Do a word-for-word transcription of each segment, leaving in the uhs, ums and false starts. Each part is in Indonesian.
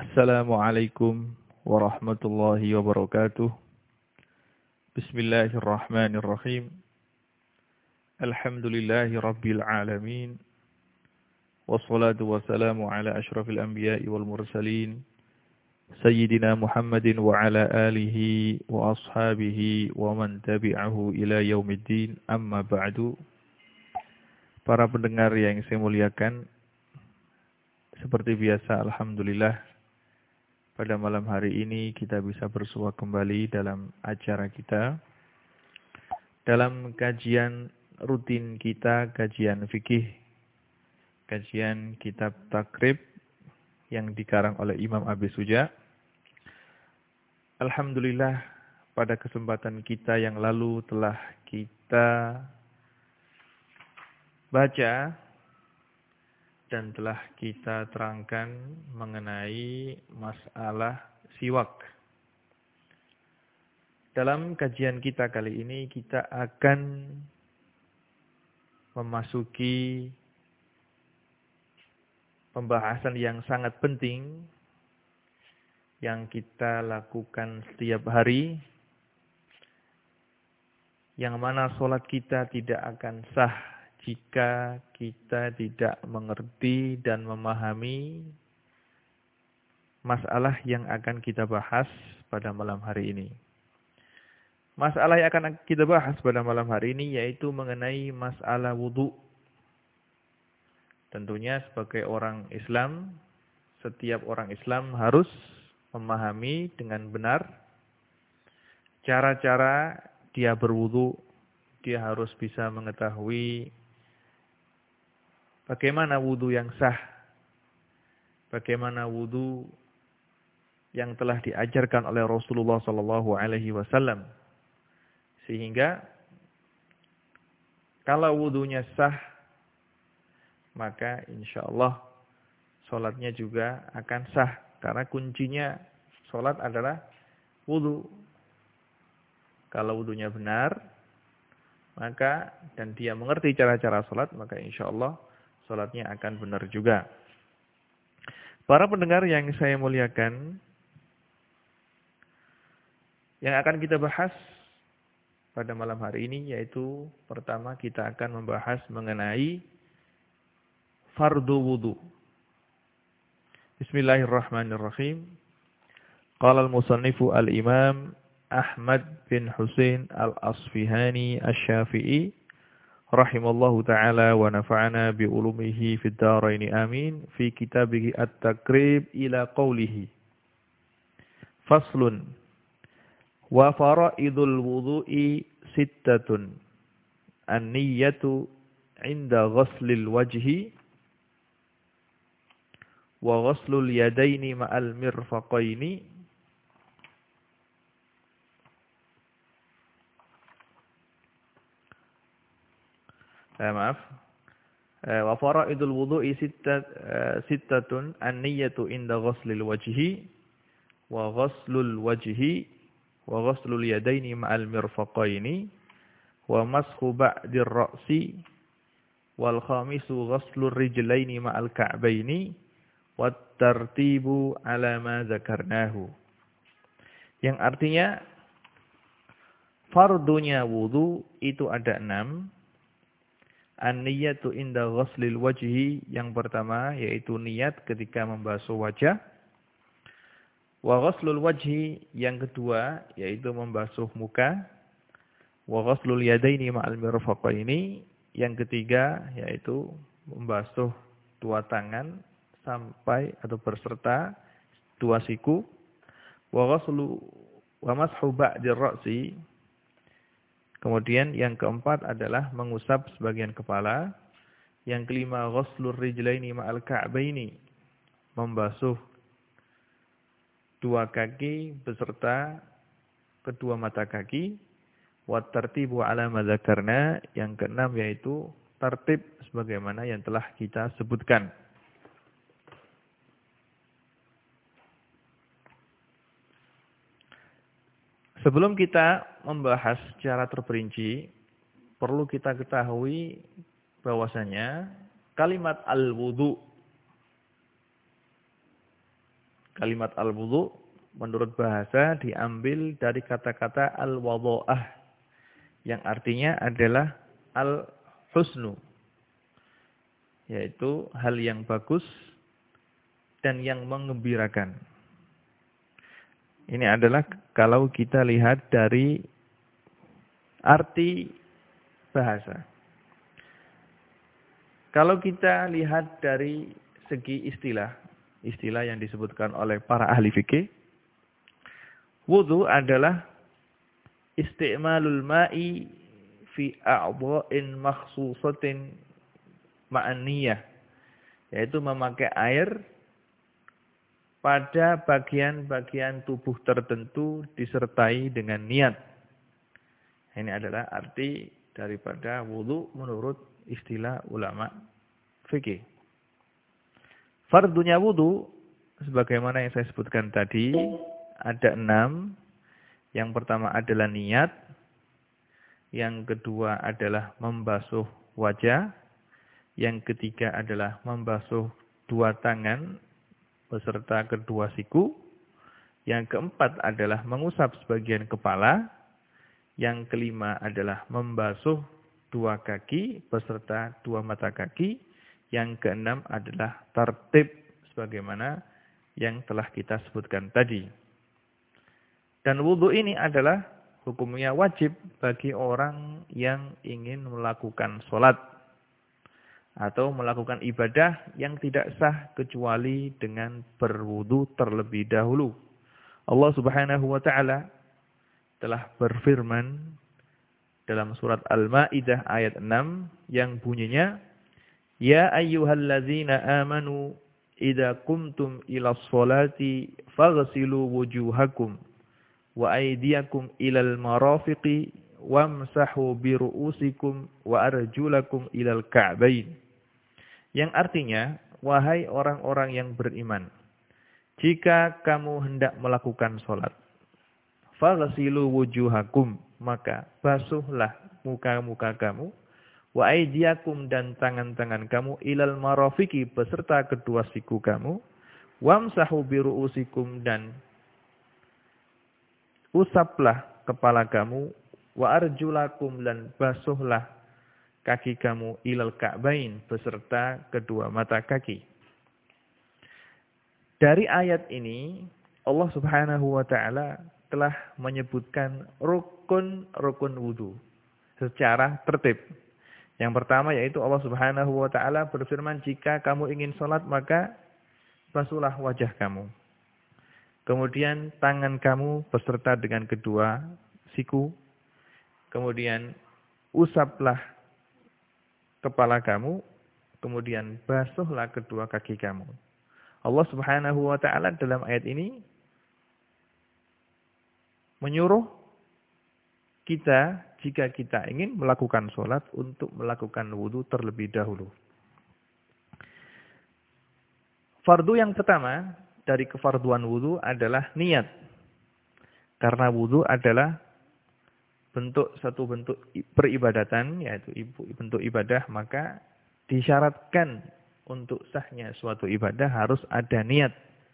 Assalamualaikum warahmatullahi wabarakatuh. Bismillahirrahmanirrahim. Alhamdulillahi rabbil alamin. Wassalatu wassalamu ala ashrafil anbiya'i wal mursalin. Sayyidina Muhammadin wa ala alihi wa ashabihi wa man tabi'ahu ila yaumiddin. Amma ba'du. Para pendengar yang saya muliakan, seperti biasa alhamdulillah pada malam hari ini kita bisa bersua kembali dalam acara kita, dalam kajian rutin kita, kajian fikih, kajian kitab takrib yang dikarang oleh Imam Abi Suja. Alhamdulillah pada kesempatan kita yang lalu telah kita baca dan telah kita terangkan mengenai masalah siwak. Dalam kajian kita kali ini kita akan memasuki pembahasan yang sangat penting yang kita lakukan setiap hari, yang mana sholat kita tidak akan sah jika kita tidak mengerti dan memahami masalah yang akan kita bahas pada malam hari ini. Masalah yang akan kita bahas pada malam hari ini yaitu mengenai masalah wudu. Tentunya sebagai orang Islam, setiap orang Islam harus memahami dengan benar cara-cara dia berwudu. Dia harus bisa mengetahui bagaimana wudu yang sah, bagaimana wudu yang telah diajarkan oleh Rasulullah sallallahu alaihi wasallam. Sehingga kalau wudunya sah, maka insya Allah sholatnya juga akan sah. Karena kuncinya sholat adalah wudu. Kalau wudunya benar, maka dan dia mengerti cara-cara sholat, maka insya Allah sholatnya akan benar juga. Para pendengar yang saya muliakan, yang akan kita bahas pada malam hari ini yaitu pertama kita akan membahas mengenai fardu wudu. Bismillahirrahmanirrahim. Qala al-musannifu al-imam Ahmad bin Husain al-Asfihani asy-Syafi'i rahimallahu ta'ala wa nafa'ana bi ulumihi fid dharain amin fi kitabihi at-takrib ila qawlihi faslun wa fara'idul wudu'i sittatun an-niyyatu 'inda ghaslil wajhi wa ghaslul yadaini ma'al mirfaqaini Eh, maaf. Eh, wa fara'idul wudu'i sittat, eh, sittatun an-niyyatu inda ghaslil wajhi wa ghaslul wajhi wa ghaslul yadaini ma'al mirfaqaini wa mashu ba'dir ra'si wal khamisu ghaslur rijlaini ma'al ka'baini wat tartibu ala ma dzakarnahu. Yang artinya fardunya wudu itu ada enam. An-niyatu inda ghaslil wajhi, yang pertama yaitu niat ketika membasuh wajah. Wa ghaslul wajhi, yang kedua yaitu membasuh muka. Wa ghaslul yadaini ma'al mirfaqaini, yang ketiga yaitu membasuh dua tangan sampai atau berserta dua siku. Wa ghaslu wa mashu ba'dir ra'si, kemudian yang keempat adalah mengusap sebagian kepala. Yang kelima ghaslur rijlaini ma'al ka'baini, membasuh dua kaki beserta kedua mata kaki. Wa tartibu ala ma dzakarna, yang keenam yaitu tertib sebagaimana yang telah kita sebutkan. Sebelum kita membahas secara terperinci, perlu kita ketahui bahwasanya kalimat al-wudu, Kalimat al-wudu menurut bahasa diambil dari kata-kata al-wadha'ah yang artinya adalah al-husnu, yaitu hal yang bagus dan yang menggembirakan. Ini adalah kalau kita lihat dari arti bahasa. Kalau kita lihat dari segi istilah, istilah yang disebutkan oleh para ahli fikih, wudu adalah isti'malul ma'i fi a'dha'in makhsusatin ma'aniyah, yaitu memakai air pada bagian-bagian tubuh tertentu disertai dengan niat. Ini adalah arti daripada wudu menurut istilah ulama fikih. Fardunya wudu, sebagaimana yang saya sebutkan tadi, ada enam. Yang pertama adalah niat. Yang kedua adalah membasuh wajah. Yang ketiga adalah membasuh dua tangan beserta kedua siku. Yang keempat adalah mengusap sebagian kepala. Yang kelima adalah membasuh dua kaki beserta dua mata kaki. Yang keenam adalah tertib sebagaimana yang telah kita sebutkan tadi. Dan wudu ini adalah hukumnya wajib bagi orang yang ingin melakukan sholat atau melakukan ibadah yang tidak sah kecuali dengan berwudu terlebih dahulu. Allah Subhanahu wa taala telah berfirman dalam surat Al-Maidah ayat enam yang bunyinya, Ya ayyuhallazina amanu idza qumtum ilas sholati faghsilu wujuhakum wa aydiyakum ilal marafiqi wamsahu biru'usikum wa arjulakum ilal ka'bain. Yang artinya, wahai orang-orang yang beriman, jika kamu hendak melakukan sholat, faghsilu wujuhakum, maka basuhlah muka-muka kamu, wa aydiyakum dan tangan-tangan kamu, ilal marafiqi beserta kedua siku kamu, wamsahu biru'usikum dan usaplah kepala kamu, wa arjulakum dan basuhlah kaki kamu, ilal ka'bain beserta kedua mata kaki. Dari ayat ini Allah Subhanahu wa taala telah menyebutkan rukun-rukun wudu secara tertib. Yang pertama yaitu Allah Subhanahu wa taala berfirman, jika kamu ingin sholat maka basuhlah wajah kamu. Kemudian tangan kamu beserta dengan kedua siku. Kemudian usaplah kepala kamu. Kemudian basuhlah kedua kaki kamu. Allah Subhanahu wa taala dalam ayat ini menyuruh kita jika kita ingin melakukan sholat untuk melakukan wudu terlebih dahulu. Fardu yang pertama dari kefarduan wudu adalah niat. Karena wudu adalah bentuk satu bentuk peribadatan, yaitu bentuk ibadah, maka disyaratkan untuk sahnya suatu ibadah harus ada niat.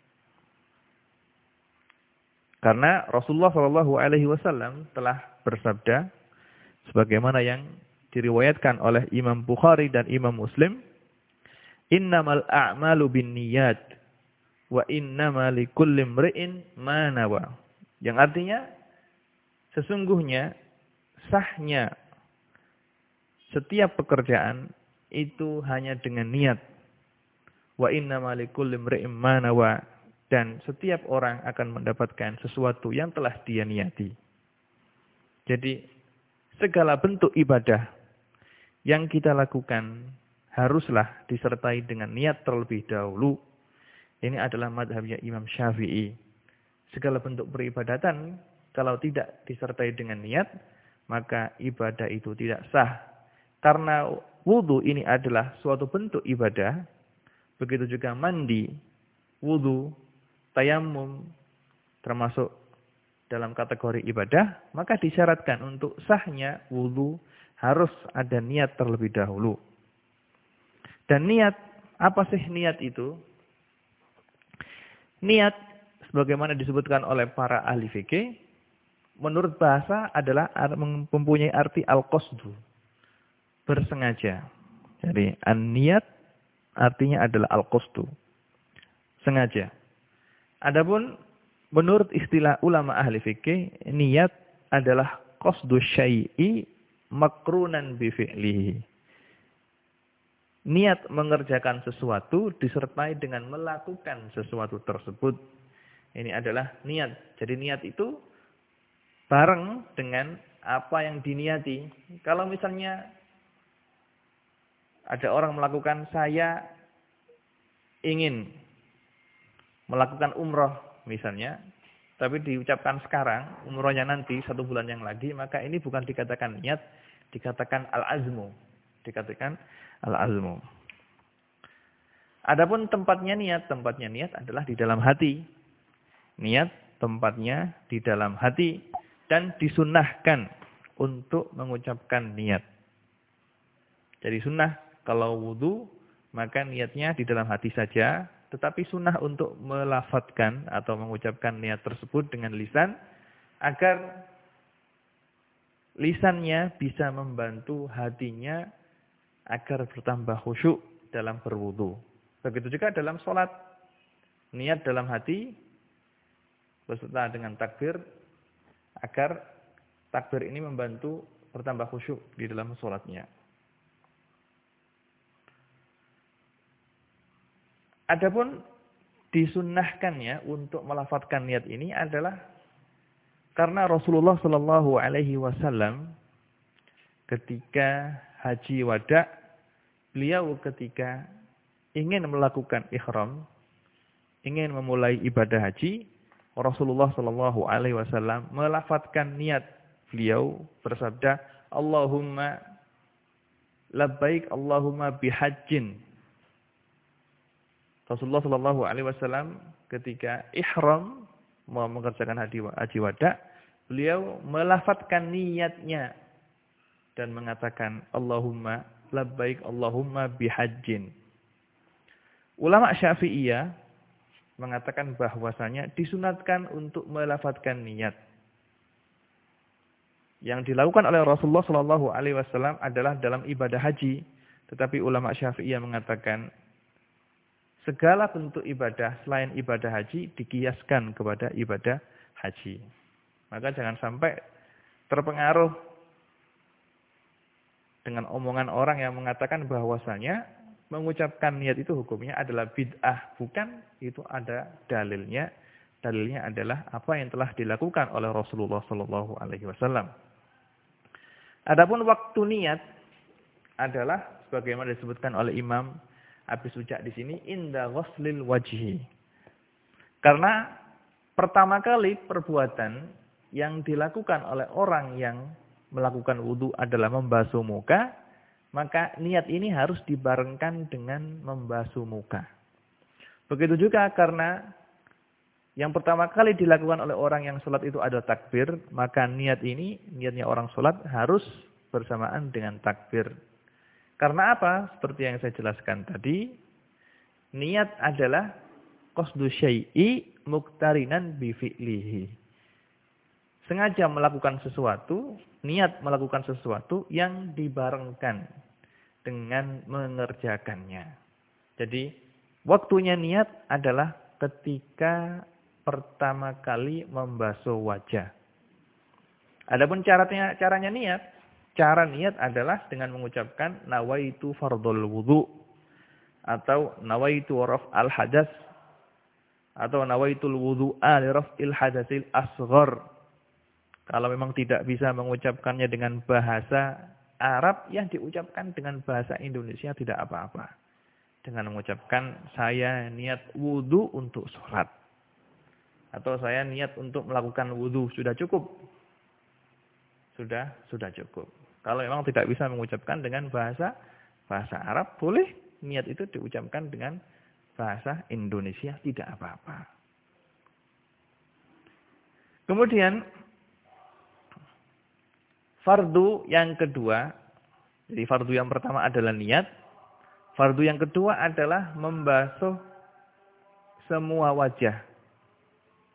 Karena Rasulullah shallallahu alaihi wasallam telah bersabda, sebagaimana yang diriwayatkan oleh Imam Bukhari dan Imam Muslim, Innamal a'malu bin niyat, wa innama likulli imri'in ma nawa. Yang artinya, sesungguhnya sahnya setiap pekerjaan itu hanya dengan niat. Wa innama likulli imri'in ma nawa. Dan setiap orang akan mendapatkan sesuatu yang telah dia niati. Jadi, segala bentuk ibadah yang kita lakukan haruslah disertai dengan niat terlebih dahulu. Ini adalah madhabnya Imam Syafi'i. Segala bentuk peribadatan, kalau tidak disertai dengan niat, maka ibadah itu tidak sah. Karena wudu ini adalah suatu bentuk ibadah, begitu juga mandi, wudu, tayamum, termasuk dalam kategori ibadah, maka disyaratkan untuk sahnya wudu harus ada niat terlebih dahulu. Dan niat, apa sih niat itu? Niat sebagaimana disebutkan oleh para ahli fikih, menurut bahasa adalah mempunyai arti al-qasdu, bersengaja. Jadi an-niat artinya adalah al-qasdu, sengaja. Adapun menurut istilah ulama ahli fikih, niat adalah qasdu syai'i makrunan bi fi'lihi. Niat mengerjakan sesuatu disertai dengan melakukan sesuatu tersebut. Ini adalah niat. Jadi niat itu bareng dengan apa yang diniati. Kalau misalnya ada orang melakukan, saya ingin melakukan umroh misalnya, tapi diucapkan sekarang, umrohnya nanti satu bulan yang lagi, maka ini bukan dikatakan niat, dikatakan al-azmu. Dikatakan al-azmu. Adapun tempatnya niat, tempatnya niat adalah di dalam hati. Niat tempatnya di dalam hati dan disunnahkan untuk mengucapkan niat. Jadi sunnah kalau wudu maka niatnya di dalam hati saja, tetapi sunnah untuk melafadzkan atau mengucapkan niat tersebut dengan lisan agar lisannya bisa membantu hatinya agar bertambah khusyuk dalam berwudu. Begitu juga dalam sholat, niat dalam hati beserta dengan takbir agar takbir ini membantu bertambah khusyuk di dalam sholatnya. Adapun disunnahkannya untuk melafadzkan niat ini adalah karena Rasulullah Shallallahu Alaihi Wasallam ketika haji wada, beliau ketika ingin melakukan ihram, ingin memulai ibadah haji, Rasulullah Shallallahu Alaihi Wasallam melafadzkan niat. Beliau bersabda, Allahumma labbaik Allahumma bihajjin. Rasulullah Shallallahu Alaihi Wasallam ketika ihram mau mengerjakan haji wada, beliau melafadzkan niatnya dan mengatakan Allahumma labbaik Allahumma bihajjin. Ulama Syafi'iyah mengatakan bahwasanya disunatkan untuk melafadzkan niat. Yang dilakukan oleh Rasulullah Shallallahu Alaihi Wasallam adalah dalam ibadah haji, tetapi ulama Syafi'iyah mengatakan segala bentuk ibadah selain ibadah haji dikiaskan kepada ibadah haji. Maka jangan sampai terpengaruh dengan omongan orang yang mengatakan bahwasanya mengucapkan niat itu hukumnya adalah bid'ah. Bukan, itu ada dalilnya. Dalilnya adalah apa yang telah dilakukan oleh Rasulullah Shallallahu Alaihi Wasallam. Adapun waktu niat adalah sebagaimana disebutkan oleh Imam Abi Suja di sini inda ghuslil wajhi. Karena pertama kali perbuatan yang dilakukan oleh orang yang melakukan wudu adalah membasuh muka, maka niat ini harus dibarengkan dengan membasuh muka. Begitu juga karena yang pertama kali dilakukan oleh orang yang sholat itu adalah takbir, maka niat ini, niatnya orang sholat harus bersamaan dengan takbir. Karena apa? Seperti yang saya jelaskan tadi, niat adalah qasdu syai'i muqtarinan bi fi'lihi. Sengaja melakukan sesuatu, niat melakukan sesuatu yang dibarengkan dengan mengerjakannya. Jadi, waktunya niat adalah ketika pertama kali membasuh wajah. Adapun caranya caranya niat, cara niat adalah dengan mengucapkan nawaitu fardhul wudu atau nawaitu raf'al hadas atau nawaitul wudu'a li raf'il hadasil asghar. Kalau memang tidak bisa mengucapkannya dengan bahasa Arab, yang diucapkan dengan bahasa Indonesia tidak apa-apa. Dengan mengucapkan saya niat wudu untuk sholat. Atau saya niat untuk melakukan wudu, sudah cukup. Sudah, sudah cukup. Kalau memang tidak bisa mengucapkan dengan bahasa bahasa Arab, boleh niat itu diucapkan dengan bahasa Indonesia, tidak apa-apa. Kemudian fardu yang kedua, jadi fardu yang pertama adalah niat, fardu yang kedua adalah membasuh semua wajah.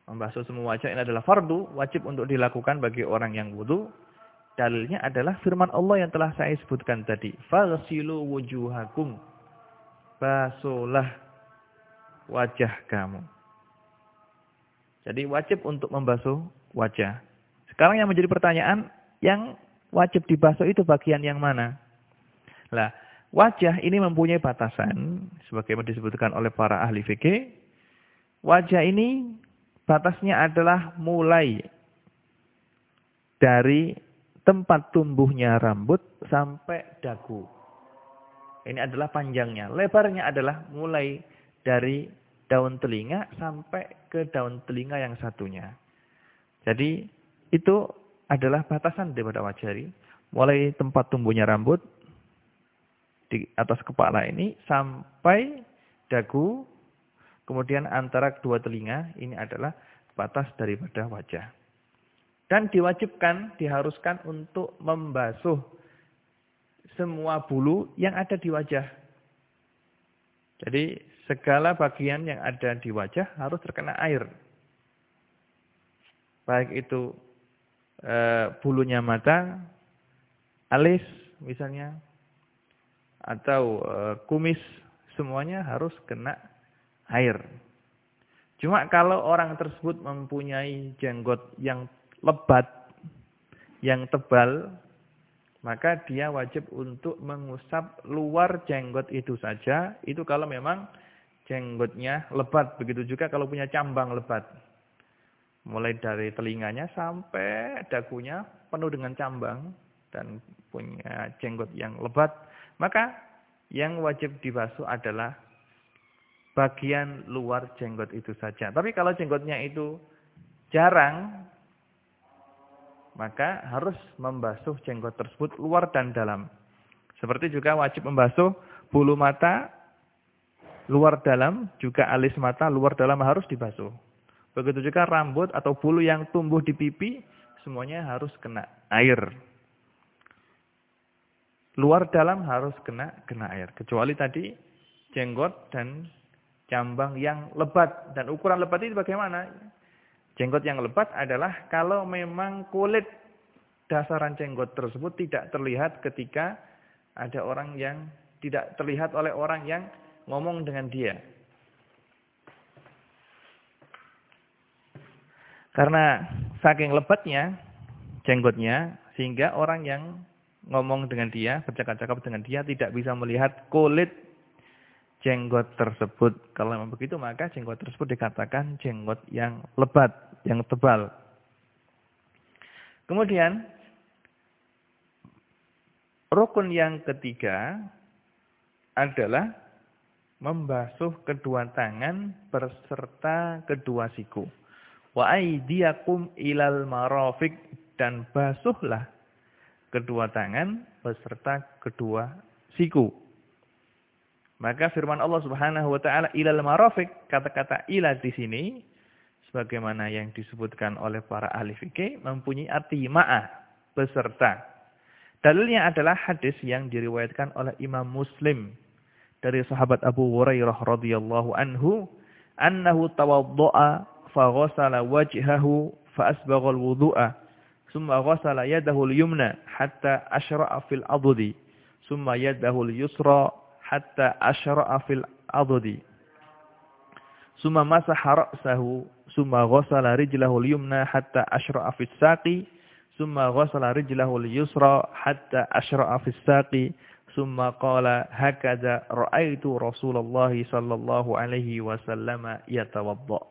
Membasuh semua wajah ini adalah fardu, wajib untuk dilakukan bagi orang yang wudu. Dalilnya adalah firman Allah yang telah saya sebutkan tadi. Faghsilu wujuhakum. Basuhlah wajah kamu. Jadi wajib untuk membasuh wajah. Sekarang yang menjadi pertanyaan, yang wajib dibasuh itu bagian yang mana? Lah, wajah ini mempunyai batasan, sebagaimana disebutkan oleh para ahli fikih. Wajah ini batasnya adalah mulai dari tempat tumbuhnya rambut sampai dagu. Ini adalah panjangnya. Lebarnya adalah mulai dari daun telinga sampai ke daun telinga yang satunya. Jadi itu adalah batasan daripada wajah ini. Mulai tempat tumbuhnya rambut di atas kepala ini sampai dagu. Kemudian antara kedua telinga ini adalah batas daripada wajah. Dan diwajibkan, diharuskan untuk membasuh semua bulu yang ada di wajah. Jadi segala bagian yang ada di wajah harus terkena air. Baik itu e, bulunya mata, alis misalnya, atau e, kumis, semuanya harus kena air. Cuma kalau orang tersebut mempunyai jenggot yang lebat, yang tebal, maka dia wajib untuk mengusap luar jenggot itu saja. Itu kalau memang jenggotnya lebat. Begitu juga kalau punya cambang lebat. Mulai dari telinganya sampai dagunya penuh dengan cambang dan punya jenggot yang lebat. Maka yang wajib dibasuh adalah bagian luar jenggot itu saja. Tapi kalau jenggotnya itu jarang, maka harus membasuh jenggot tersebut luar dan dalam. Seperti juga wajib membasuh bulu mata luar dalam, juga alis mata luar dalam harus dibasuh. Begitu juga rambut atau bulu yang tumbuh di pipi, semuanya harus kena air. Luar dalam harus kena kena air. Kecuali tadi jenggot dan cambang yang lebat. Dan ukuran lebat itu bagaimana? Jenggot yang lebat adalah kalau memang kulit dasaran jenggot tersebut tidak terlihat ketika ada orang yang tidak terlihat oleh orang yang ngomong dengan dia. Karena saking lebatnya jenggotnya, sehingga orang yang ngomong dengan dia, bercakap-cakap dengan dia, tidak bisa melihat kulit jenggot tersebut. Kalau memang begitu, maka jenggot tersebut dikatakan jenggot yang lebat, yang tebal. Kemudian, rukun yang ketiga adalah membasuh kedua tangan beserta kedua siku. Wa aydiyakum ilal marafiq, dan basuhlah kedua tangan beserta kedua siku. Maka firman Allah Subhanahu wa taala ilal marafiq, kata-kata ila di sini sebagaimana yang disebutkan oleh para ahli fikih mempunyai arti ma'ah, beserta. Dalilnya adalah hadis yang diriwayatkan oleh Imam Muslim dari sahabat Abu Hurairah radhiyallahu anhu, annahu tawaddo'a fa ghassala wajhahu fa asbagha al-wudu'a, thumma ghassala yadahu al-yumna hatta ashra'a fil adudi, thumma yadahu al-yusra hatta ashra'a fil adudi, thumma masaha ra'sahu, thumma ghassala rijlahu al-yumna hatta ashra'a fis saqi, thumma ghassala rijlahu al-yusra hatta ashra'a fis saqi, thumma qala hakadha ra'aitu Rasulullah sallallahu alaihi wasallam yatawadda.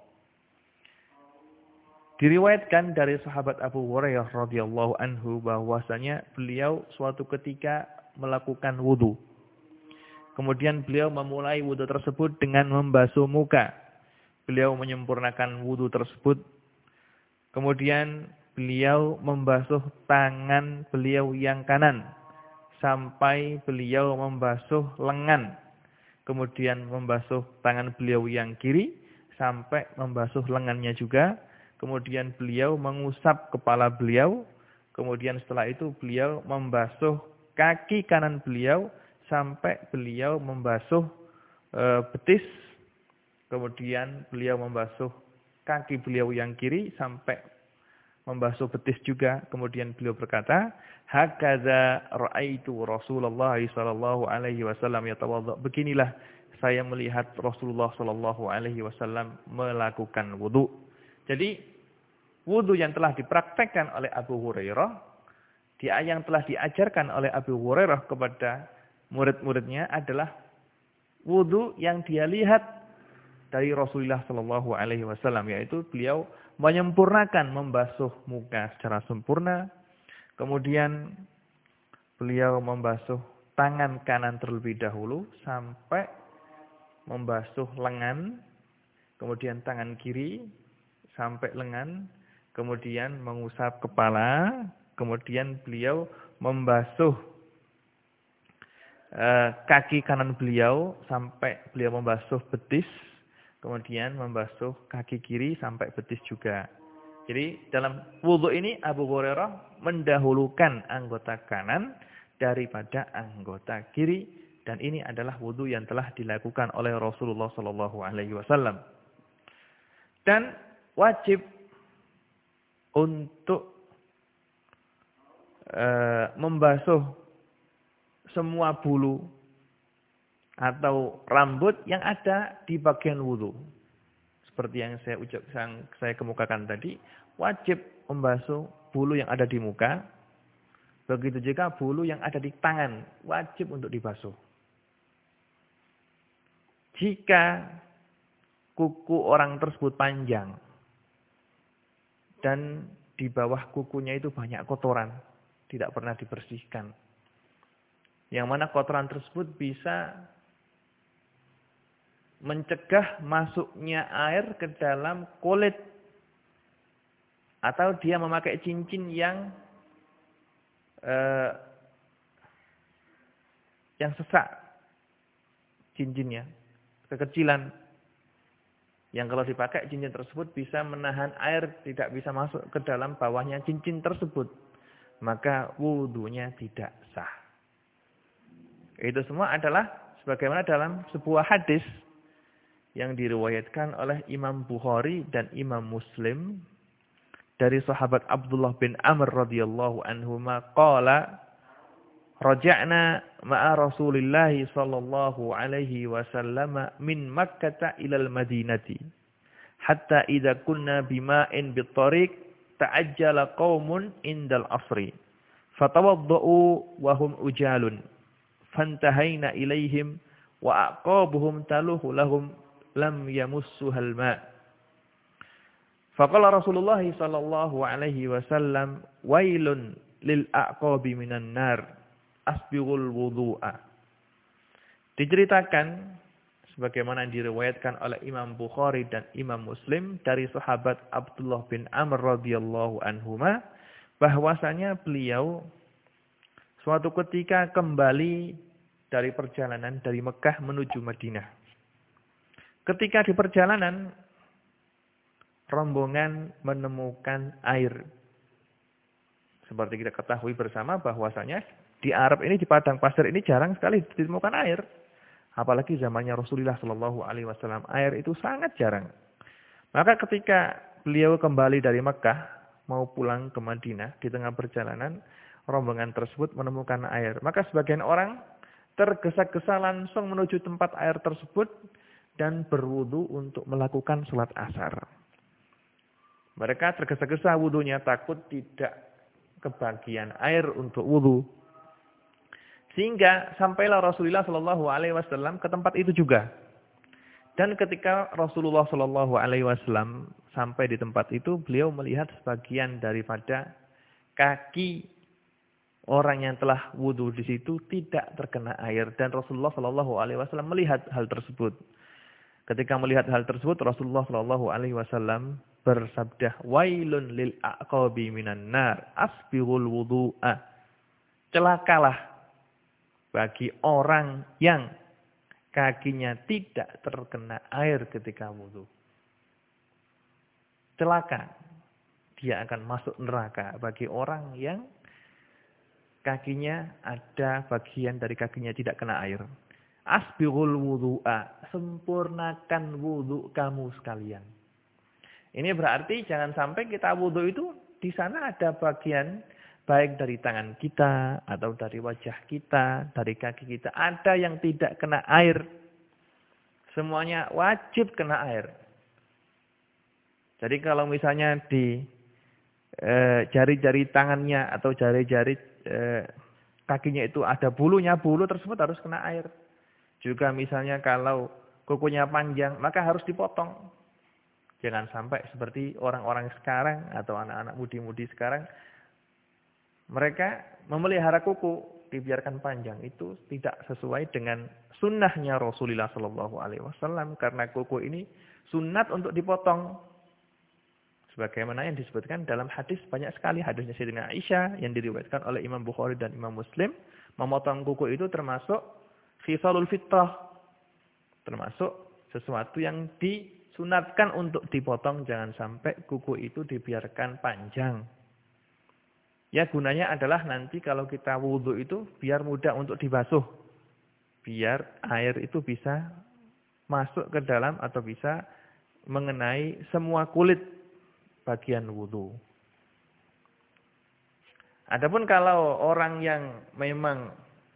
Diriwayatkan dari sahabat Abu Hurairah radhiyallahu anhu bahwasanya beliau suatu ketika melakukan wudu. Kemudian beliau memulai wudu tersebut dengan membasuh muka. Beliau menyempurnakan wudu tersebut. Kemudian beliau membasuh tangan beliau yang kanan sampai beliau membasuh lengan. Kemudian membasuh tangan beliau yang kiri sampai membasuh lengannya juga. Kemudian beliau mengusap kepala beliau. Kemudian setelah itu beliau membasuh kaki kanan beliau sampai beliau membasuh e, betis. Kemudian beliau membasuh kaki beliau yang kiri sampai membasuh betis juga. Kemudian beliau berkata, "Hakadza ra'aitu Rasulullah sallallahu alaihi wasallam yatawadda." Beginilah saya melihat Rasulullah sallallahu alaihi wasallam melakukan wudu. Jadi wudu yang telah dipraktekkan oleh Abu Hurairah, dia yang telah diajarkan oleh Abu Hurairah kepada murid-muridnya adalah wudu yang dia lihat dari Rasulullah sallallahu alaihi wasallam, yaitu beliau menyempurnakan membasuh muka secara sempurna. Kemudian beliau membasuh tangan kanan terlebih dahulu sampai membasuh lengan. Kemudian tangan kiri sampai lengan. Kemudian mengusap kepala. Kemudian beliau membasuh uh, kaki kanan beliau sampai beliau membasuh betis. Kemudian membasuh kaki kiri sampai betis juga. Jadi dalam wudhu ini Abu Hurairah mendahulukan anggota kanan daripada anggota kiri. Dan ini adalah wudhu yang telah dilakukan oleh Rasulullah sallallahu alaihi wasallam. Dan wajib untuk e, membasuh semua bulu atau rambut yang ada di bagian wudhu. Seperti yang saya ucap, yang saya kemukakan tadi, wajib membasuh bulu yang ada di muka. Begitu juga bulu yang ada di tangan, wajib untuk dibasuh. Jika kuku orang tersebut panjang dan di bawah kukunya itu banyak kotoran, tidak pernah dibersihkan, yang mana kotoran tersebut bisa mencegah masuknya air ke dalam kulit. Atau dia memakai cincin yang eh, yang sesak cincinnya, kekecilan. Yang kalau dipakai cincin tersebut bisa menahan air tidak bisa masuk ke dalam bawahnya cincin tersebut. Maka wudunya tidak sah. Itu semua adalah sebagaimana dalam sebuah hadis yang diriwayatkan oleh Imam Bukhari dan Imam Muslim dari sahabat Abdullah bin Amr radhiyallahu anhuma qala raja'na ma'a Rasulillah sallallahu alaihi wasallam min Makkah ila al-Madinati hatta idza kunna bima'in bit-tariq ta'ajjala qaumun indal asri fatawaddau wa hum ujalun fantahayna ilaihim wa aqabuhum taluhu lahum lam yamussuhal ma'. Faqala Rasulullah sallallahu alaihi wasallam wailun lil aqabi minan nar asbighul wudu'a. Diceritakan sebagaimana yang diriwayatkan oleh Imam Bukhari dan Imam Muslim dari sahabat Abdullah bin Amr radhiyallahu anhuma bahwasanya beliau suatu ketika kembali dari perjalanan dari Mekah menuju Madinah. Ketika di perjalanan, rombongan menemukan air. Seperti kita ketahui bersama bahwasanya di Arab ini, di padang pasir ini jarang sekali ditemukan air. Apalagi zamannya Rasulullah Shallallahu Alaihi Wasallam, air itu sangat jarang. Maka ketika beliau kembali dari Mekah, mau pulang ke Madinah, di tengah perjalanan, rombongan tersebut menemukan air. Maka sebagian orang tergesa-gesa langsung menuju tempat air tersebut, dan berwudu untuk melakukan sholat asar. Mereka tergesa-gesa wudunya, takut tidak kebagian air untuk wudu. Sehingga sampailah Rasulullah Shallallahu Alaihi Wasallam ke tempat itu juga. Dan ketika Rasulullah Shallallahu Alaihi Wasallam sampai di tempat itu, beliau melihat sebagian daripada kaki orang yang telah wudu di situ tidak terkena air. Dan Rasulullah Shallallahu Alaihi Wasallam melihat hal tersebut. Ketika melihat hal tersebut, Rasulullah Shallallahu Alaihi Wasallam bersabda, "Wailun lil aqabi minan nar, asbighul wudu'a." Celakalah bagi orang yang kakinya tidak terkena air ketika wudu. Celaka, dia akan masuk neraka bagi orang yang kakinya ada bagian dari kakinya tidak kena air. Asbighul wudu'a, sempurnakan wudu kamu sekalian. Ini berarti jangan sampai kita wudhu itu di sana ada bagian baik dari tangan kita atau dari wajah kita, dari kaki kita. Ada yang tidak kena air. Semuanya wajib kena air. Jadi kalau misalnya di jari-jari e, tangannya atau jari-jari e, kakinya itu ada bulunya, bulu tersebut harus kena air. Juga misalnya kalau kukunya panjang, maka harus dipotong. Jangan sampai seperti orang-orang sekarang atau anak-anak mudi-mudi sekarang, mereka memelihara kuku, dibiarkan panjang. Itu tidak sesuai dengan sunnahnya Rasulullah Shallallahu Alaihi Wasallam. Karena kuku ini sunat untuk dipotong. Sebagaimana yang disebutkan dalam hadis, banyak sekali hadisnya Sayyidina Aisyah yang diriwayatkan oleh Imam Bukhari dan Imam Muslim. Memotong kuku itu termasuk khisalul fitrah. Termasuk sesuatu yang di sunatkan untuk dipotong, jangan sampai kuku itu dibiarkan panjang. Ya gunanya adalah nanti kalau kita wudhu itu biar mudah untuk dibasuh. Biar air itu bisa masuk ke dalam atau bisa mengenai semua kulit bagian wudhu. Adapun kalau orang yang memang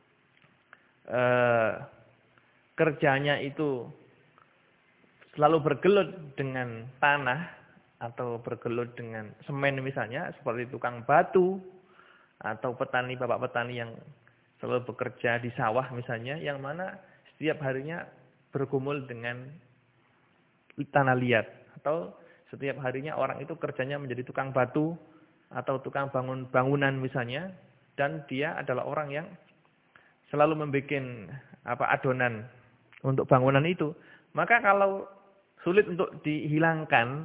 eh, kerjanya itu selalu bergelut dengan tanah atau bergelut dengan semen misalnya, seperti tukang batu atau petani, bapak petani yang selalu bekerja di sawah misalnya, yang mana setiap harinya bergumul dengan tanah liat, atau setiap harinya orang itu kerjanya menjadi tukang batu atau tukang bangun bangunan misalnya, dan dia adalah orang yang selalu membuat apa adonan untuk bangunan itu, maka kalau sulit untuk dihilangkan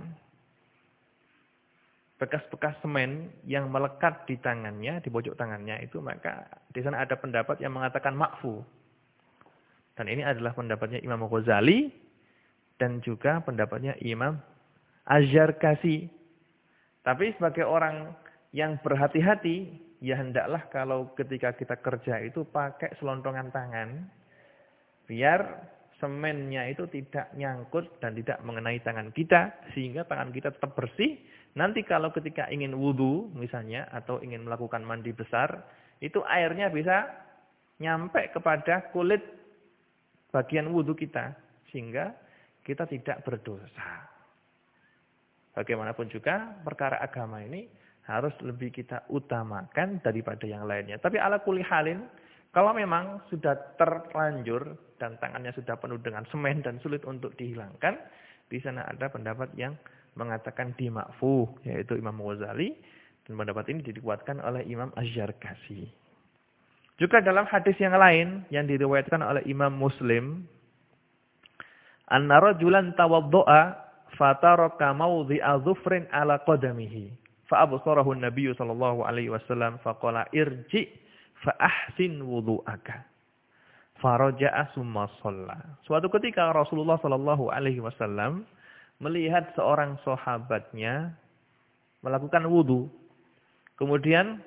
bekas-bekas semen yang melekat di tangannya, di pojok tangannya itu, maka di sana ada pendapat yang mengatakan makfu. Dan ini adalah pendapatnya Imam Ghazali dan juga pendapatnya Imam Az-Zarkashi. Tapi sebagai orang yang berhati-hati, ya hendaklah kalau ketika kita kerja itu pakai selontongan tangan, biar semennya itu tidak nyangkut dan tidak mengenai tangan kita, sehingga tangan kita tetap bersih. Nanti kalau ketika ingin wudhu misalnya, atau ingin melakukan mandi besar, itu airnya bisa nyampe kepada kulit bagian wudhu kita, sehingga kita tidak berdosa. Bagaimanapun juga perkara agama ini harus lebih kita utamakan daripada yang lainnya. Tapi ala kulli halin, kalau memang sudah terlanjur dan tangannya sudah penuh dengan semen dan sulit untuk dihilangkan, di sana ada pendapat yang mengatakan dimakfuh, yaitu Imam Ghazali, dan pendapat ini dikuatkan oleh Imam Az-Zarkashi. Juga dalam hadis yang lain yang diriwayatkan oleh Imam Muslim, anna rajulan tawaddo'a fataraka mawdhi'a dhufrin ala qadamihi fa absarahu an-nabiy sallallahu alaihi wasallam faqala irji fa ahsin wudu'aka faraja'a summa shalla. Suatu ketika Rasulullah sallallahu alaihi wasallam melihat seorang sahabatnya melakukan wudu. Kemudian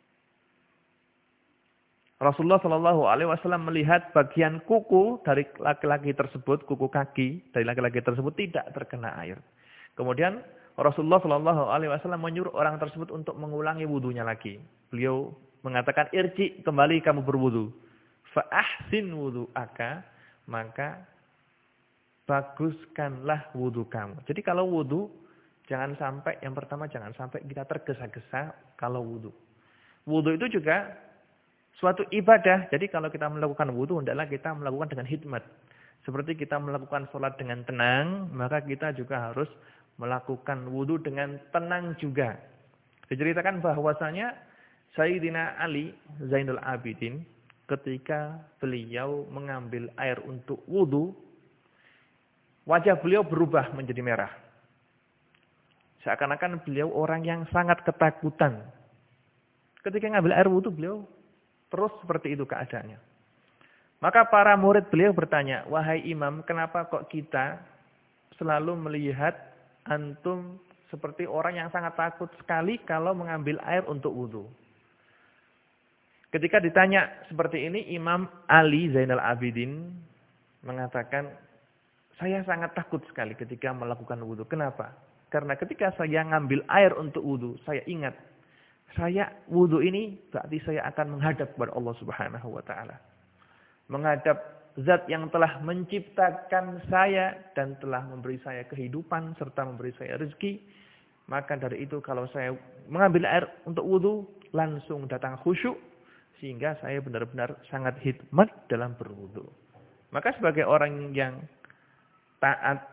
Rasulullah Shallallahu Alaihi Wasallam melihat bagian kuku dari laki-laki tersebut, kuku kaki dari laki-laki tersebut tidak terkena air. Kemudian Rasulullah Shallallahu Alaihi Wasallam menyuruh orang tersebut untuk mengulangi wudunya lagi. Beliau mengatakan, irji, kembali kamu berwudu. Fa'ahsin wudu'aka, maka baguskanlah wudu kamu. Jadi kalau wudu, jangan sampai, yang pertama jangan sampai kita tergesa-gesa kalau wudu. Wudu itu juga suatu ibadah. Jadi kalau kita melakukan wudu, hendaklah kita melakukan dengan hikmat. Seperti kita melakukan sholat dengan tenang, maka kita juga harus melakukan wudu dengan tenang juga. Diceritakan bahwasanya Sayyidina Ali Zainul Abidin, ketika beliau mengambil air untuk wudu, wajah beliau berubah menjadi merah. Seakan-akan beliau orang yang sangat ketakutan. Ketika mengambil air wudu, beliau terus seperti itu keadaannya. Maka para murid beliau bertanya, wahai imam, kenapa kok kita selalu melihat antum seperti orang yang sangat takut sekali kalau mengambil air untuk wudu? Ketika ditanya seperti ini, Imam Ali Zainal Abidin mengatakan, Saya sangat takut sekali ketika melakukan wudhu. Kenapa? Karena ketika saya ngambil air untuk wudhu, saya ingat, saya wudhu ini berarti saya akan menghadap kepada Allah Subhanahu wa taala. Menghadap zat yang telah menciptakan saya dan telah memberi saya kehidupan serta memberi saya rezeki. Maka dari itu kalau saya mengambil air untuk wudhu, langsung datang khusyuk. Sehingga saya benar-benar sangat hikmat dalam berwudhu. Maka sebagai orang yang taat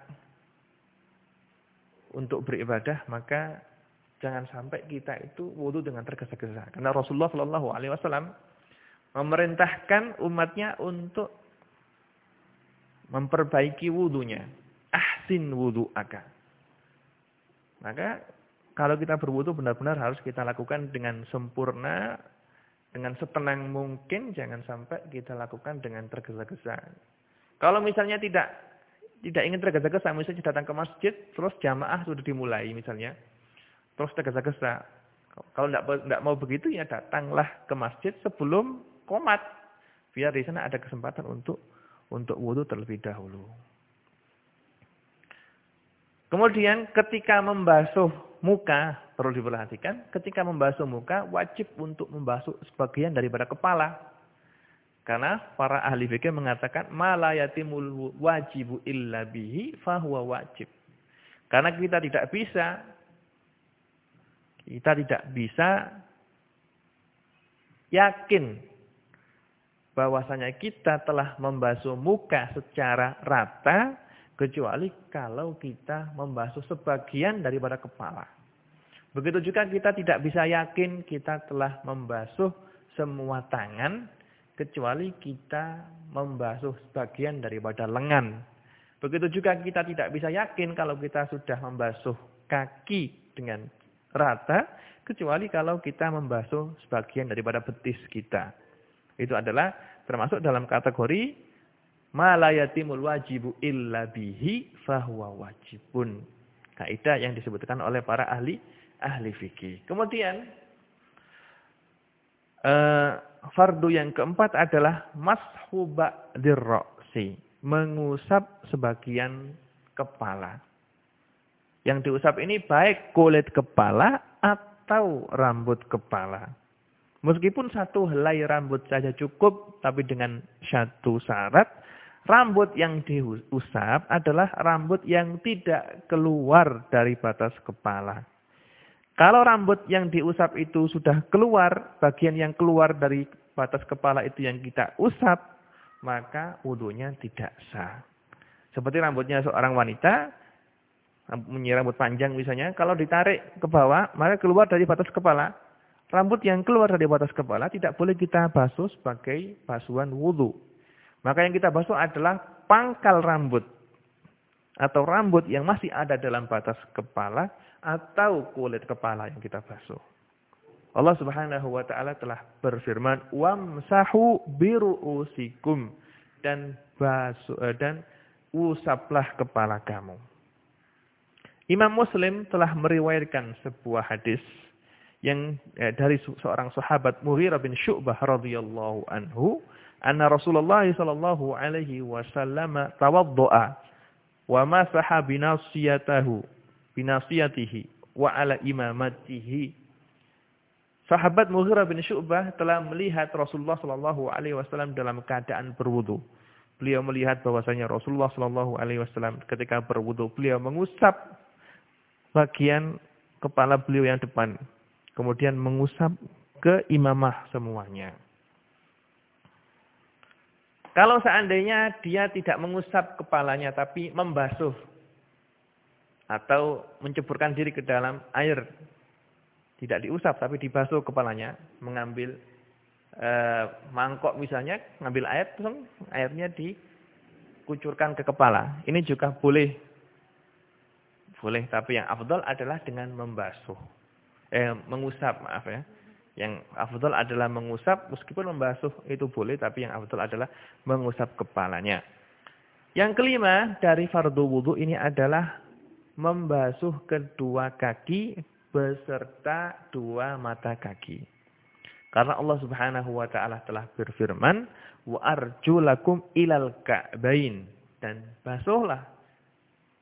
untuk beribadah, maka jangan sampai kita itu wudhu dengan tergesa-gesa. Karena Rasulullah Shallallahu Alaihi Wasallam memerintahkan umatnya untuk memperbaiki wudhunya. Ahsin wudhu'aka. Maka kalau kita berwudhu benar-benar harus kita lakukan dengan sempurna, dengan setenang mungkin, jangan sampai kita lakukan dengan tergesa-gesa. Kalau misalnya tidak tidak ingin tergesa-gesa, misalnya datang ke masjid, terus jamaah sudah dimulai misalnya, terus tergesa-gesa. Kalau tidak tidak mau begitu, ya datanglah ke masjid sebelum qomat, biar di sana ada kesempatan untuk untuk wudhu terlebih dahulu. Kemudian ketika membasuh muka, perlu diperhatikan, ketika membasuh muka wajib untuk membasuh sebagian daripada kepala. Karena para ahli fikih mengatakan ma la yatimul wajibu illa bihi fahuwa wajib. Karena kita tidak bisa kita tidak bisa yakin bahwasanya kita telah membasuh muka secara rata kecuali kalau kita membasuh sebagian daripada kepala. Begitu juga kita tidak bisa yakin kita telah membasuh semua tangan kecuali kita membasuh sebagian daripada lengan. Begitu juga kita tidak bisa yakin kalau kita sudah membasuh kaki dengan rata, kecuali kalau kita membasuh sebagian daripada betis kita. Itu adalah termasuk dalam kategori ma la yatimul wajibu illa bihi fahuwa wajibun. Kaidah yang disebutkan oleh para ahli ahli fikih. Kemudian uh, fardu yang keempat adalah mashu ba'dir ra'si, mengusap sebagian kepala. Yang diusap ini baik kulit kepala atau rambut kepala. Meskipun satu helai rambut saja cukup, tapi dengan satu syarat, rambut yang diusap adalah rambut yang tidak keluar dari batas kepala. Kalau rambut yang diusap itu sudah keluar, bagian yang keluar dari batas kepala itu yang kita usap, maka wudunya tidak sah. Seperti rambutnya seorang wanita, punya rambut panjang misalnya, kalau ditarik ke bawah, maka keluar dari batas kepala. Rambut yang keluar dari batas kepala tidak boleh kita basuh sebagai basuhan wudu. Maka yang kita basuh adalah pangkal rambut. Atau rambut yang masih ada dalam batas kepala, atau kulit kepala yang kita basuh. Allah Subhanahu wa taala telah berfirman, "Wamsahu biru'usikum," dan basuh dan usaplah kepala kamu. Imam Muslim telah meriwayatkan sebuah hadis yang eh, dari seorang sahabat Mughirah bin Syu'bah radhiyallahu anhu, anna Rasulullah sallallahu alaihi wasallam tawaddoa wa masaha binasiyatahu binasiyatihi wa ala imamatihi. Sahabat Mughirah bin Syu'bah telah melihat Rasulullah sallallahu alaihi wasallam dalam keadaan berwudu. Beliau melihat bahwasanya Rasulullah sallallahu alaihi wasallam ketika berwudu beliau mengusap bagian kepala beliau yang depan, kemudian mengusap ke imamah semuanya. Kalau seandainya dia tidak mengusap kepalanya tapi membasuh atau menceburkan diri ke dalam air, tidak diusap tapi dibasuh kepalanya, mengambil e, mangkok misalnya, ngambil air, terus airnya dikucurkan ke kepala. Ini juga boleh. Boleh, tapi yang afdal adalah dengan membasuh. Eh, mengusap, maaf ya. Yang afdal adalah mengusap, meskipun membasuh itu boleh, tapi yang afdal adalah mengusap kepalanya. Yang kelima dari fardu wudu ini adalah membasuh kedua kaki beserta dua mata kaki. Karena Allah Subhanahu wa taala telah berfirman, "Wa arjulakum ilal ka'bain," dan basuhlah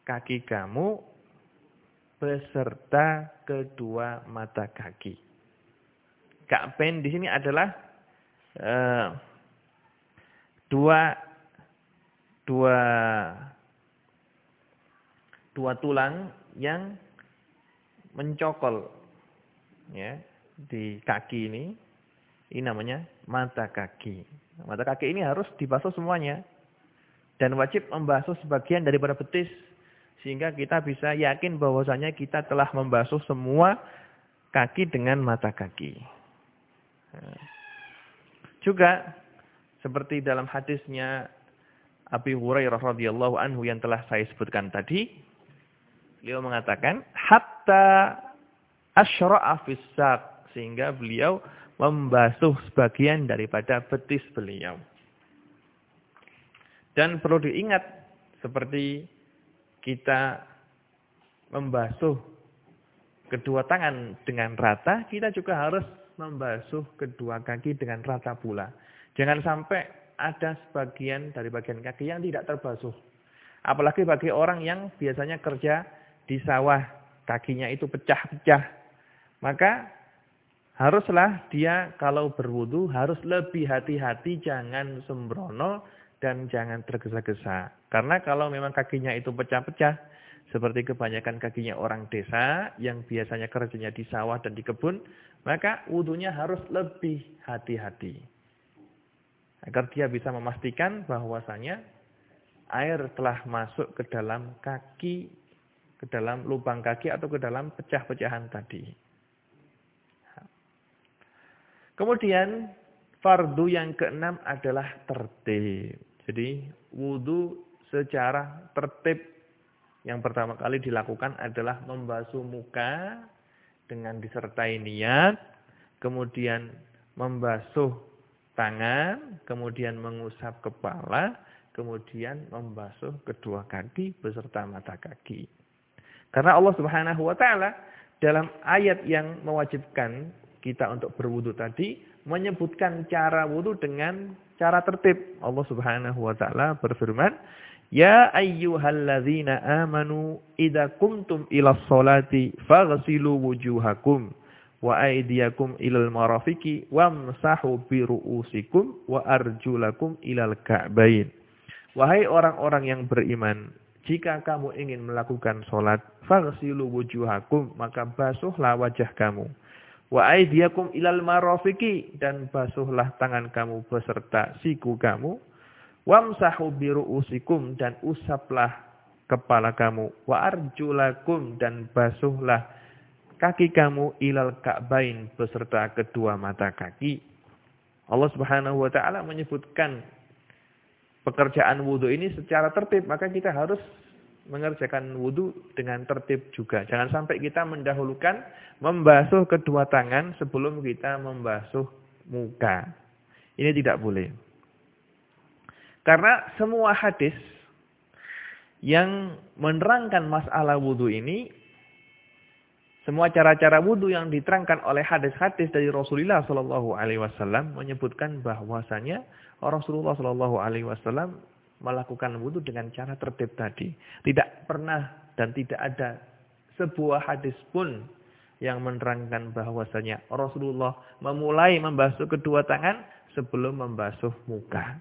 kaki kamu beserta kedua mata kaki. Ka'bain di sini adalah uh, dua dua dua tulang yang mencokol ya di kaki ini. Ini namanya mata kaki. Mata kaki ini harus dibasuh semuanya dan wajib membasuh sebagian daripada betis sehingga kita bisa yakin bahwasanya kita telah membasuh semua kaki dengan mata kaki. Juga seperti dalam hadisnya Abi Hurairah radhiyallahu anhu yang telah saya sebutkan tadi, beliau mengatakan hatta asyra'a fis saq, sehingga beliau membasuh sebagian daripada betis beliau. Dan perlu diingat seperti kita membasuh kedua tangan dengan rata, kita juga harus membasuh kedua kaki dengan rata pula. Jangan sampai ada sebagian dari bagian kaki yang tidak terbasuh. Apalagi bagi orang yang biasanya kerja di sawah, kakinya itu pecah-pecah. Maka haruslah dia kalau berwudu harus lebih hati-hati, jangan sembrono dan jangan tergesa-gesa. Karena kalau memang kakinya itu pecah-pecah, seperti kebanyakan kakinya orang desa yang biasanya kerjanya di sawah dan di kebun, maka wudunya harus lebih hati-hati. Agar dia bisa memastikan bahwasanya air telah masuk ke dalam kaki, ke dalam lubang kaki atau ke dalam pecah-pecahan tadi. Kemudian fardu yang keenam adalah tertib. Jadi wudu secara tertib yang pertama kali dilakukan adalah membasuh muka dengan disertai niat, kemudian membasuh tangan, kemudian mengusap kepala, kemudian membasuh kedua kaki beserta mata kaki. Karena Allah Subhanahu wa taala dalam ayat yang mewajibkan kita untuk berwudu tadi menyebutkan cara wudu dengan cara tertib. Allah Subhanahu wa taala berfirman, "Ya ayyuhalladzina amanu idza qumtum ilas sholati faghsilu wujuhakum wa aydiyakum ilal marafiqi wamsahu bi ru'usikum wa arjulakum ilal ka'bain." Wahai orang-orang yang beriman, jika kamu ingin melakukan salat, faghsilu wujuhakum, maka basuhlah wajah kamu. Wa aydiyakum ilal marafiqi, dan basuhlah tangan kamu beserta siku kamu. Wamsahu bi ru'usikum, dan usaplah kepala kamu. Wa arjulakum, dan basuhlah kaki kamu ilal ka'bain beserta kedua mata kaki. Allah Subhanahu wa taala menyebutkan pekerjaan wudu ini secara tertib, maka kita harus mengerjakan wudu dengan tertib juga. Jangan sampai kita mendahulukan membasuh kedua tangan sebelum kita membasuh muka. Ini tidak boleh. Karena semua hadis yang menerangkan masalah wudu ini, semua cara-cara wudu yang diterangkan oleh hadis-hadis dari Rasulullah Shallallahu Alaihi Wasallam menyebutkan bahwasanya Rasulullah Shallallahu Alaihi Wasallam melakukan wudu dengan cara tertib tadi. Tidak pernah dan tidak ada sebuah hadis pun yang menerangkan bahwasanya Rasulullah memulai membasuh kedua tangan sebelum membasuh muka.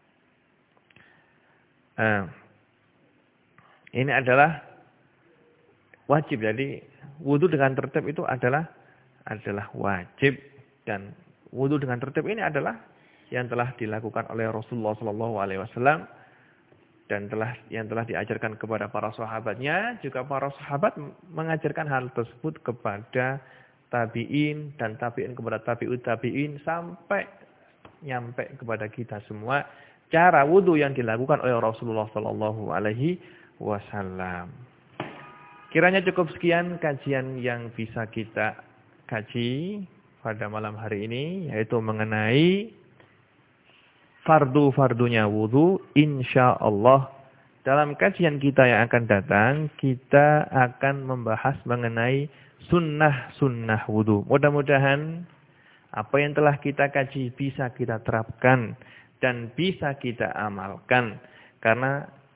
Nah, ini adalah wajib. Jadi wudu dengan tertib itu adalah adalah wajib, dan wudu dengan tertib ini adalah yang telah dilakukan oleh Rasulullah Shallallahu Alaihi Wasallam dan telah yang telah diajarkan kepada para sahabatnya. Juga para sahabat mengajarkan hal tersebut kepada tabiin dan tabiin kepada tabiut tabiin sampai nyampe kepada kita semua cara wudu yang dilakukan oleh Rasulullah Shallallahu Alaihi Wasallam. Kiranya cukup sekian kajian yang bisa kita kaji pada malam hari ini, yaitu mengenai fardu-fardunya wudu. Insyaallah dalam kajian kita yang akan datang, kita akan membahas mengenai sunnah-sunnah wudu. Mudah-mudahan apa yang telah kita kaji bisa kita terapkan dan bisa kita amalkan. Karena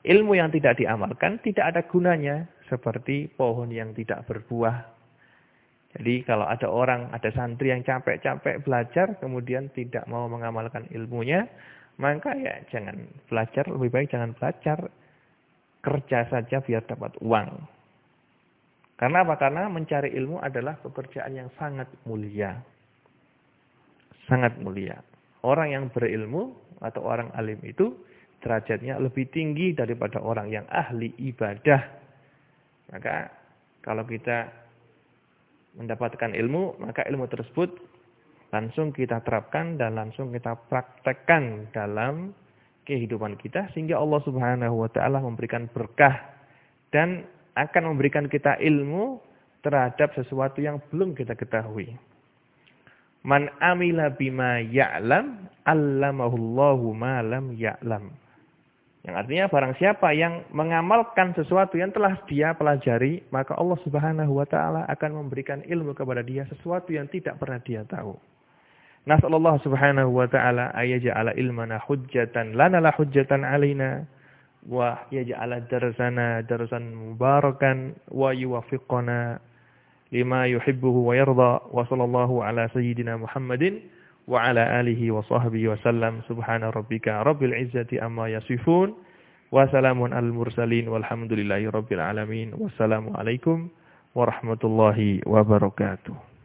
Ilmu yang tidak diamalkan tidak ada gunanya, seperti pohon yang tidak berbuah. Jadi kalau ada orang, ada santri yang capek-capek belajar, kemudian tidak mau mengamalkan ilmunya, maka ya jangan belajar, lebih baik jangan belajar. Kerja saja biar dapat uang. Karena apa? Karena mencari ilmu adalah pekerjaan yang sangat mulia. Sangat mulia. Orang yang berilmu atau orang alim itu derajatnya lebih tinggi daripada orang yang ahli ibadah. Maka kalau kita mendapatkan ilmu, maka ilmu tersebut langsung kita terapkan dan langsung kita praktekkan dalam kehidupan kita, sehingga Allah Subhanahu wa taala memberikan berkah dan akan memberikan kita ilmu terhadap sesuatu yang belum kita ketahui. Man amila bima ya'lam, 'allamahullahu ma lam ya'lam. Yang artinya barang siapa yang mengamalkan sesuatu yang telah dia pelajari, maka Allah Subhanahu wa taala akan memberikan ilmu kepada dia sesuatu yang tidak pernah dia tahu. Nasallallahu subhanahu wa ta'ala ayaj'ala ilmana hujjatan lana la hujjatan alaina wa yaj'ala darsana darsan mubarakan wa yuwaffiqana lima yuhibbuhu wa yarda wa sallallahu ala sayyidina Muhammadin wa ala alihi wa sahbihi wa sallam. Subhana rabbika rabbil izzati amma yasifun wa salamun al mursalin walhamdulillahi rabbil alamin. Wassalamu alaikum warahmatullahi wabarakatuh.